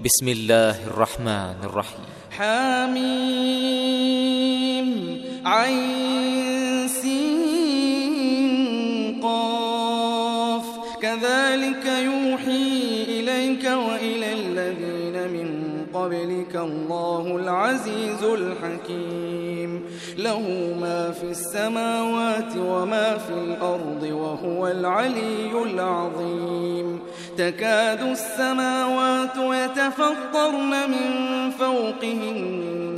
بسم الله الرحمن الرحيم. حميم عين سين قاف كذلك يوحي إليك وإلى الذين من قبلك الله العزيز الحكيم له ما في السماوات وما في الأرض وهو العلي العظيم تكاد السماوات يتفطرن من فوقهن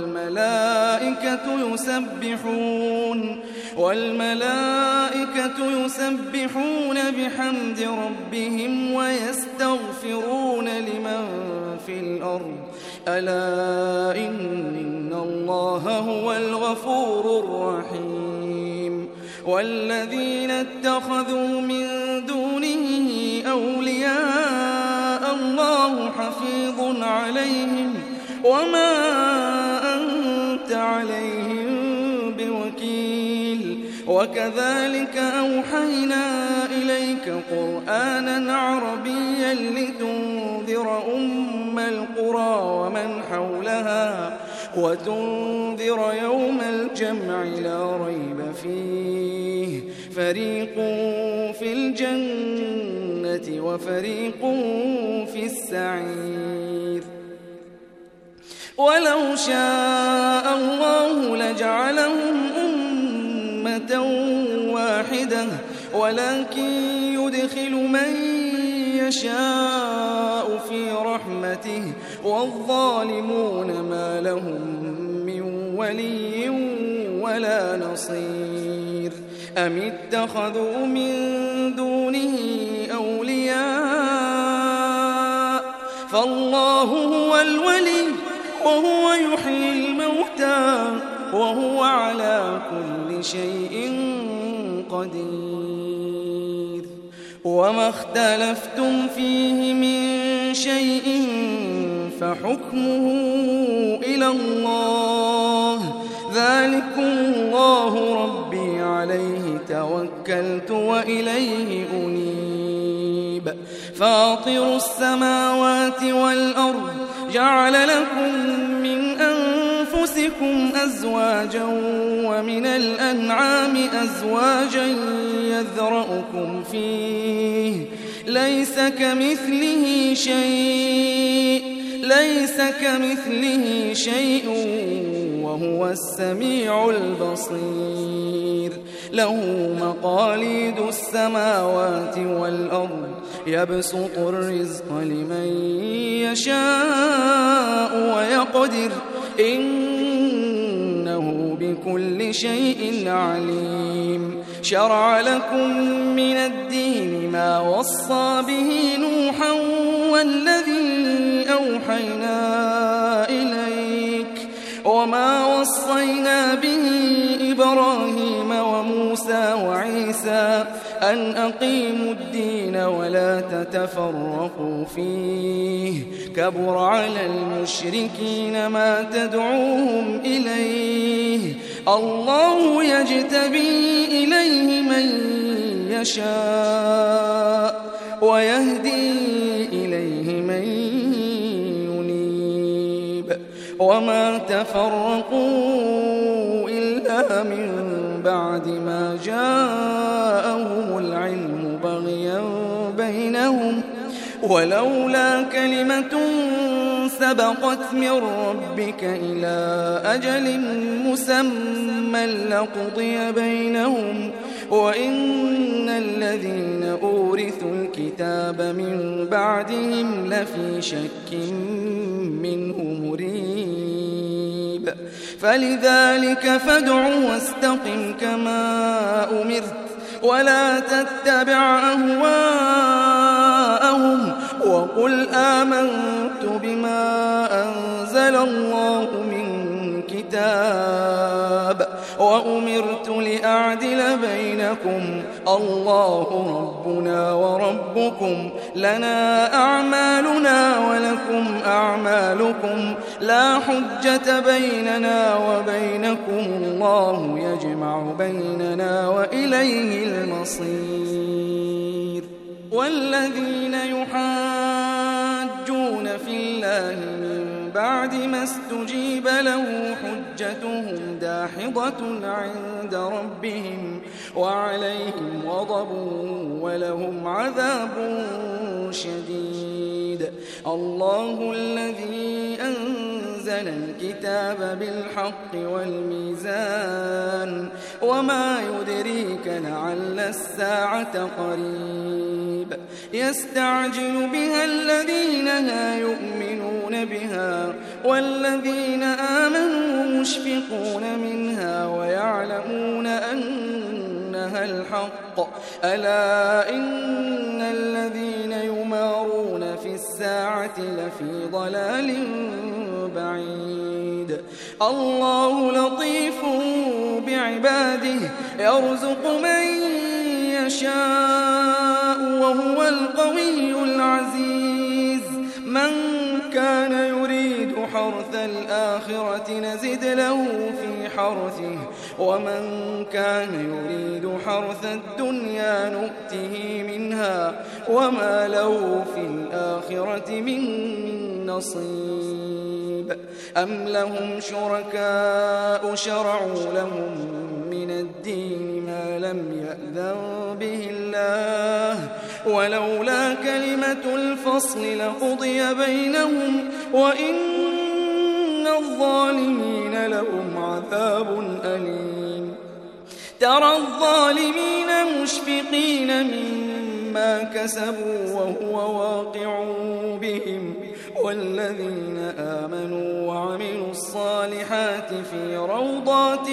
والملائكة يسبحون بحمد ربهم ويستغفرون لمن في الأرض ألا إن الله هو الغفور الرحيم والذين اتخذوا من دونه أولياء الله حفيظ عليهم وما أنت عليهم بوكيل وكذلك أوحينا إليك قرآنا عربيا لتنذر أم القرى ومن حولها وتنذر يوم الجمع لا ريب فيه فريق في الجنة وفريق في السعير ولو شاء الله لجعلهم أمة واحدة ولكن يدخل من يشاء في رحمته والظالمون ما لهم من ولي ولا نصير أم اتخذوا من دونه أولياء فالله هو الولي وهو يحيي الموتى وهو على كل شيء قدير وما اختلفتم فيه من شيء فحكمه إلى الله ذلكم الله ربي عليه توكلت وإليه أنيب فاطر السماوات والأرض جعل لكم من أنفسكم أزواجا ومن الأنعام أزواجا يذرأكم فيه ليس كمثله شيء وهو السميع البصير له مقاليد السماوات والأرض يبسط الرزق لمن يشاء ويقدر إنه بكل شيء عليم شرع لكم من الدين ما وصى به نوحا والذي أوحينا إليك وما وصينا به إبراهيم وموسى وعيسى أن أقيموا الدين ولا تتفرقوا فيه كبر على المشركين ما تدعوهم إليه الله يجتبي إليه من يشاء ويهدي إليه من ينيب وما تفرقوا إلا من بعد ما جاءهم العلم بغيا بينهم ولولا كلمة سبقت من ربك إلى أجل مسمى لقضي بينهم وإن الذين أورثوا الكتاب من بعدهم لفي شك منه مريب فلذلك فادع واستقم كما أمرت ولا تتبع أهواءهم وقل آمنت بما أنزل الله من كتاب وأمرت لأعدل بينكم الله ربنا وربكم لنا أعمالنا ولكم أعمالكم لا حجة بيننا وبينكم الله يجمع بيننا وإليه المصير والذين يحاجون في الله من بعد ما استجيب له حجتهم داحضة عند ربهم وعليهم غضب ولهم عذاب شديد. الله الذي أنزل الكتاب بالحق والميزان وما يدريك لعل الساعة قريب. يستعجل بها الذين لا يؤمنون بها والذين آمنوا مشفقون منها ويعلمون أنها الحق. ألا إن الذين يمارون في الساعة لفي ضلال بعيد. الله لطيف بعباده يرزق من يشاء وهو القوي العزيز. من كان يريد حرث الآخرة نزد له في حرثه ومن كان يريد حرث الدنيا نؤته منها وما له في الآخرة من نصيب. أم لهم شركاء شرعوا لهم من الدين ما لم يأذن به الله ولولا كلمة الفصل لقضي بينهم وإن الظالمين لهم عذاب أليم. ترى الظالمين مشفقين مما كسبوا وهو واقع بهم والذين آمنوا وعملوا الصالحات في روضات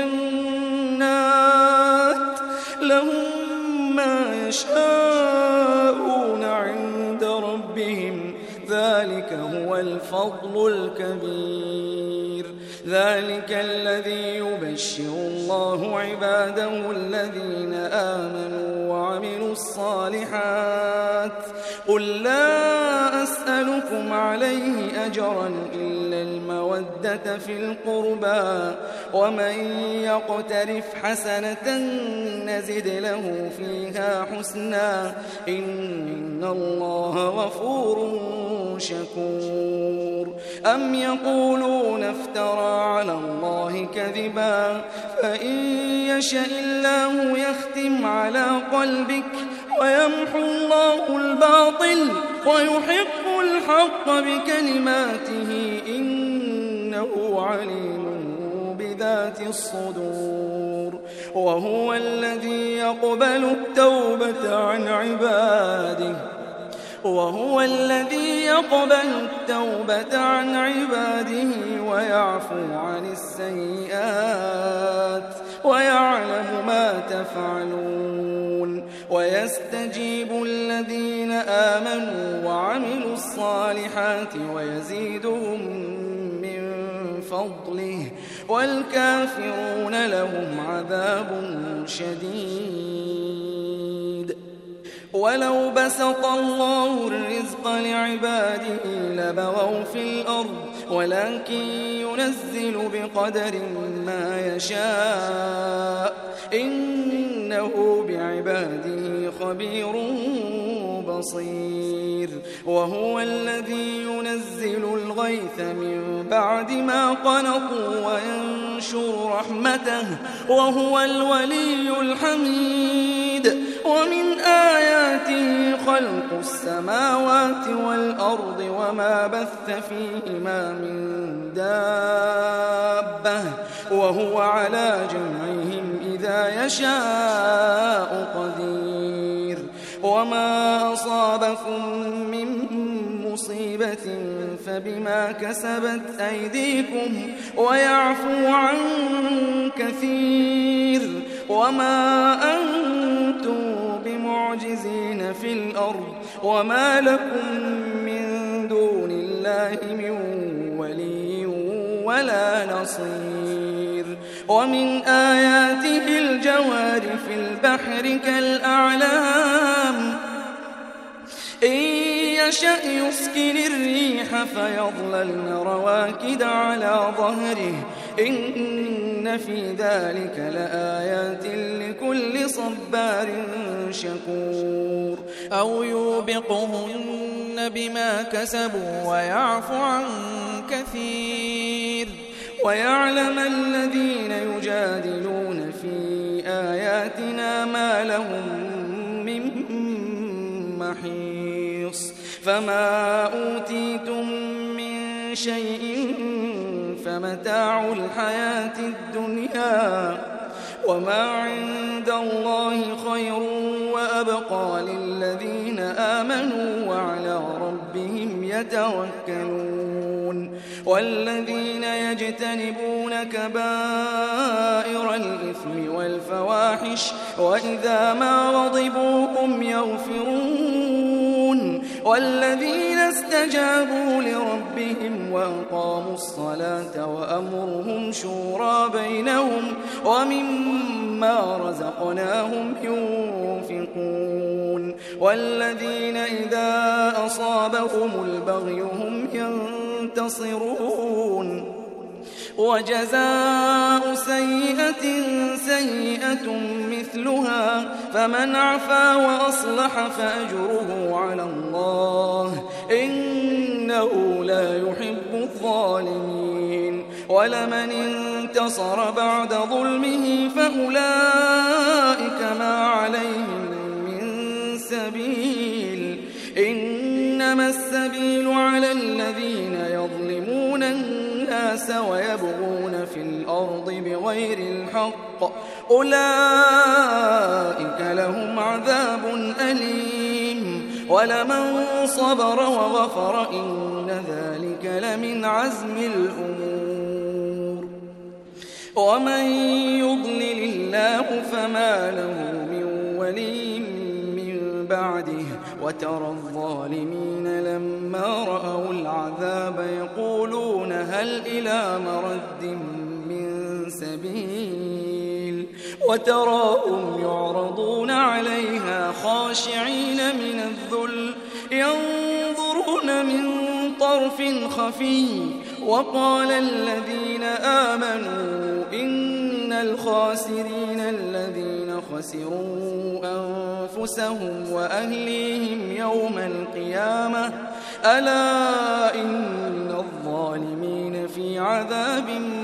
الجنات لهم ما يشاءون عند ربهم ذلك هو الفضل الكبير. ذلك الذي يبشر الله عباده الذين آمنوا وعملوا الصالحات. قل لا أسألكم عليه أجرا إلا المودة في القربى ومن يقترف حسنة نزد له فيها حسنا إن الله غفور شكور. أم يقولون افترى على الله كذبا فإن يشاء الله يختم على قلبك ويمحو الله الباطل ويحق الحق بكلماته إنه عليم بذات الصدور. وهو الذي يقبل التوبة عن عباده ويعفو عن السيئات ويعلم ما تفعلون. ويستجيب الذين آمنوا وعملوا الصالحات ويزيدهم من فضله والكافرون لهم عذاب شديد. ولو بسط الله الرزق لعباده لبغوا في الأرض ولكن ينزل بقدر ما يشاء إنه بعباده خبير بصير. وهو الذي ينزل الغيث من بعد ما قنطوا وينشر رحمته وهو الولي الحميد. ومن آياته خلق السماوات والأرض وما بث فيهما من دابة وهو على جمعهم إذا يشاء قدير. وما أصابكم من مصيبة فبما كسبت أيديكم ويعفو عن كثير. وما أنتم بمعجزين في الأرض وما لكم من دون الله من ولي ولا نصير. ومن آياته الجوار في البحر كالأعلام إن يشأ يسكن الريح فيظللن رواكد على ظهره إن في ذلك لآيات لكل صبار شكور. أو يوبقهن بما كسبوا ويعفو عن كثير ويعلم الذين يجادلون في آياتنا ما لهم من محيص فما أوتيتم من شيء فمتاع الحياة الدنيا وما عند الله خير وأبقى للذين آمنوا وعلى ربهم يتوكلون والذين يجتنبون كبائر الإثم والفواحش وإذا ما غضبوا هم يغفرون والذين استجابوا لربهم وأقاموا الصلاة وأمرهم شورى بينهم ومما رزقناهم ينفقون والذين إذا أصابهم البغي هم ينتصرون وجزاء سيئة سيئة مثلها فمن عفا وأصلح فأجره على الله إنه لا يحب الظالمين ولمن انتصر بعد ظلمه فأولئك ما عليهم من سبيل إنما السبيل على الذين يظلمون الناس ويبغون في الأرض بغير الحق أولئك لهم عذاب أليم ولمن صبر وغفر إن ذلك لمن عزم الأمور ومن يضلل الله فما له من ولي من بعده وترى الظالمين لما رأوا العذاب يقولون هل إلى مرد من سبيل وتراهم يعرضون عليها خاشعين من الذل ينظرون من طرف خفي وقال الذين آمنوا إن الخاسرين الذين خسروا أنفسهم وأهليهم يوم القيامة ألا إن الظالمين في عذاب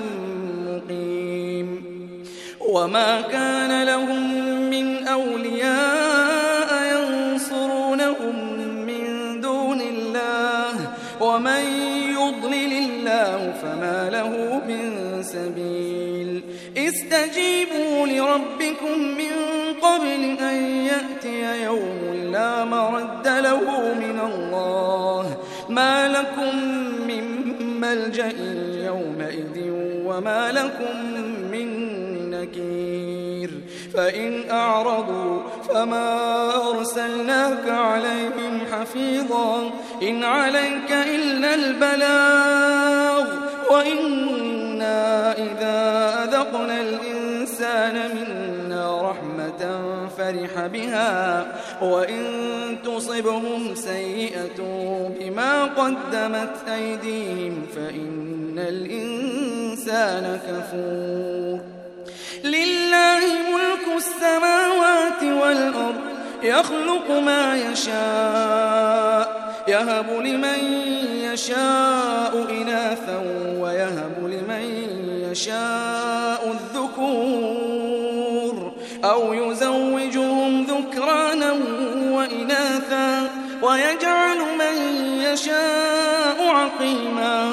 مقيم وما كان لهم من أولياء ينصرونهم من دون الله ومن يضلل الله فما له من سبيل استجيبوا لربكم من قبل أن يأتي يوم لا مرد له من الله ما لكم من ملجأ يومئذ وما لكم من نكير فإن أعرضوا فما أرسلناك عليهم حفيظا إن عليك إلا البلاغ وإنا إذا أذقنا الإنسان منا رحمة فرح بها وإن تصبهم سيئة بما قدمت أيديهم فإن الإنسان كفور لله ملك السماوات والأرض يخلق ما يشاء يهب لمن يشاء إناثا ويهب لمن يشاء الذكور أو يزوجهم ذكرانا وإناثا ويجعل من يشاء عقيما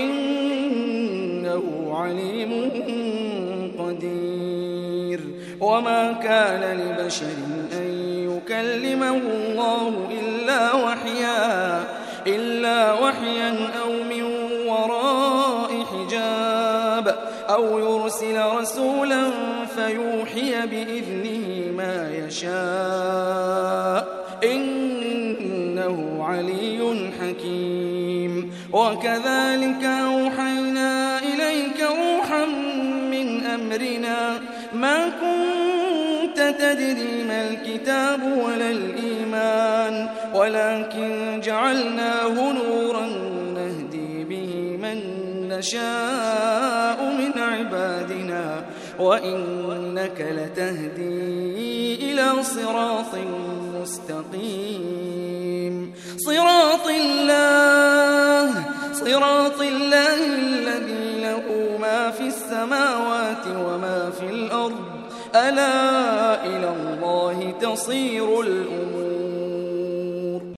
إنه عليم قدير وما كان لبشر أن يكلمه الله إلا وحيا أو من وراء حجاب أو يرسل رسولا فيوحي بإذنه ما يشاء إنه علي حكيم وكذلك أوحينا إليك روحا من أمرنا ما كنت تدري ما الكتاب ولا الإيمان ولكن جعلناه نورا نهدي به من نشاء من عبادنا وإنك لتهدي إلى صراط مستقيم صراط الله الذي له ما في السماوات وما في الأرض ألا إلى الله تصير الأمور